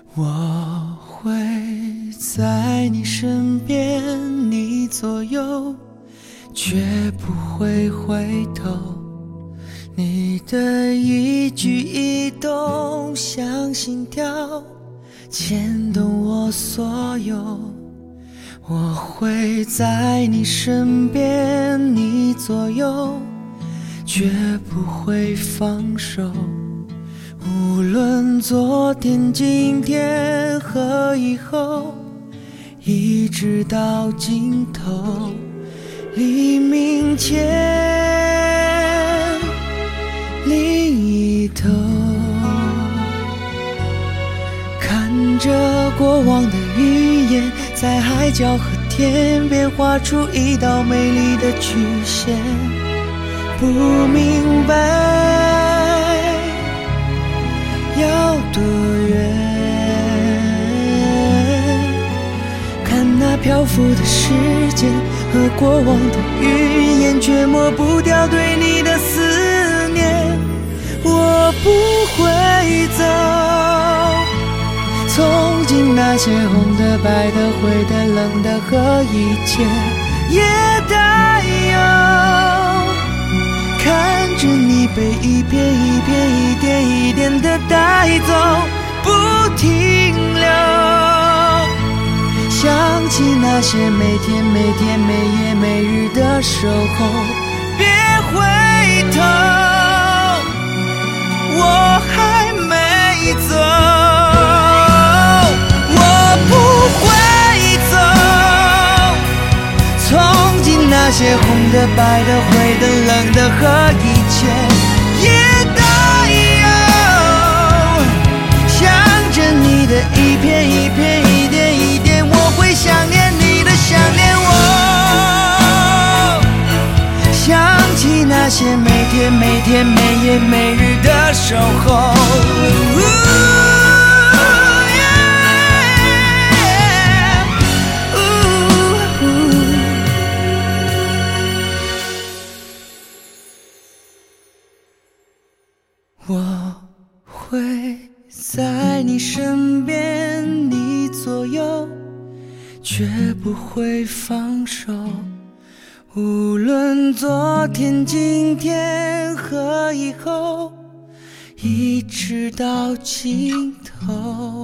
我会在你身边，你左右，绝不会回头。你的一举一动像心跳，牵动我所有。我会在你身边，你左右，绝不会放手。无论昨天、今天和以后，一直到尽头。黎明前另一头，看着过往的云烟，在海角和天边画出一道美丽的曲线。不明白要多远，看那漂浮的时间和过往的云烟，却抹不掉对你的思念。我不会走，从今那些红的、白的、灰的、冷的和一切也带有，看着你被一片一片、一点一点的带走，不停留。想起那些每天每天、每夜每日的守候，别回头，我还没走，我不会走，从今那些红的、白的、灰的、冷的和一切也带有，想着你的一片一片、一点一点，我会想念你的想念我，想起那些每天每天、每夜每日的守候。我会在你身边，你左右，绝不会放手。无论昨天、今天和以后，一直到尽头。